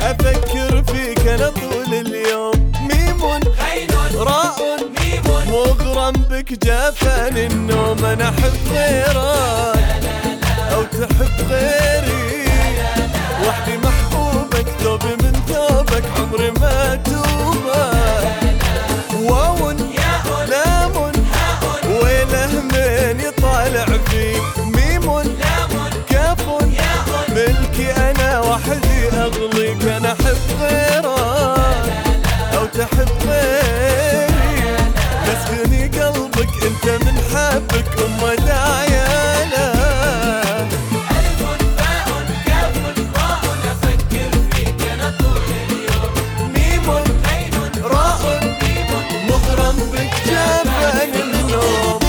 افكر فيك انا طول اليوم. ميم غين راء ميم مغرم بك جافاني النوم. انا احب غيرك او تحب غيري، وحدي محبوبك ثوبي من ثوبك عمري ما توبك. واو ياء لام هاء ويله من يطالع فيك. ميم لام كاف ياء ملكي انا وحدي اغليك. انا احب غيرك او تحب غيري، مسكني قلبك انت من حبك داياله. ألف باء كاف راء أفكر فيك أنا طول اليوم. ميم غين راء ميم مغرم بك جافاني النوم.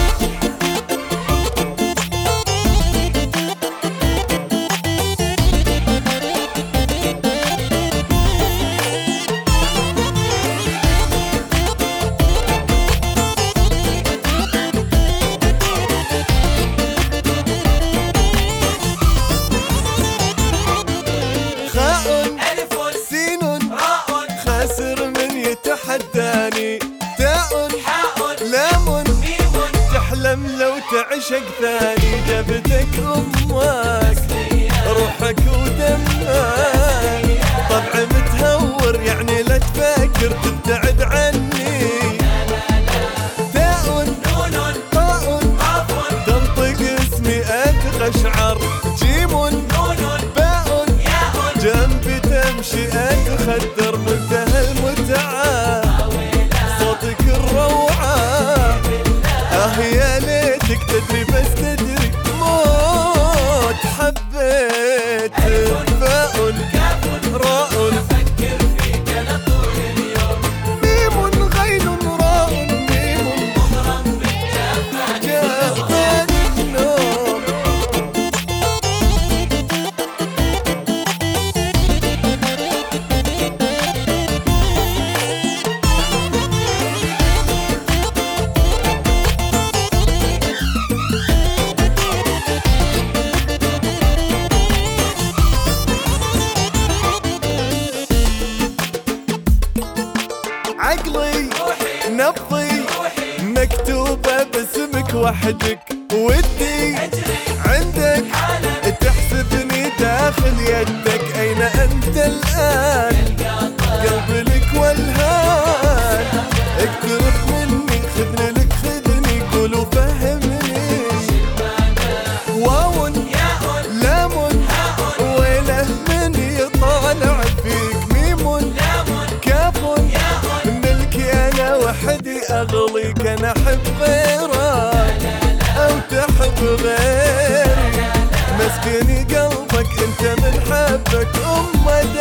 خاء ألف سين راء خاسر من يتحداني. تاء حاء لام ميم تحلم لو تعشق ثاني. جابتك امك روحك ودمك، طبع متهور يعني لا تفكر تبتعد عني. تاء نون طاء قاف تنطق اسمي اتقشعر. جيم نون باء ياء جنبي تمشي اتخدر. منتهى المتعة صوتك الروعة، يا ليتك تدري بس تدري موت حبيت. باء كاف راء أفكر فيك أنا طول اليوم. ميم غين راء ميم مغرم بك جافاني جافاني النوم. عقلي روحي نبضي روحي مكتوبة باسمك وحدك. ودي أجري عندك حالا تحسبني داخل يدك. أين أنت الآن؟ قلبي لك والهان. اقترب مني خذني لك خذني قول وفهمني. واو ياء لام هاء ويله من يطالع فيك. ميم لام كاف ياء ملكي انا وحدي اغليك. انا احب غيرك او تحب غيري، مسكني قلبك انت من حبك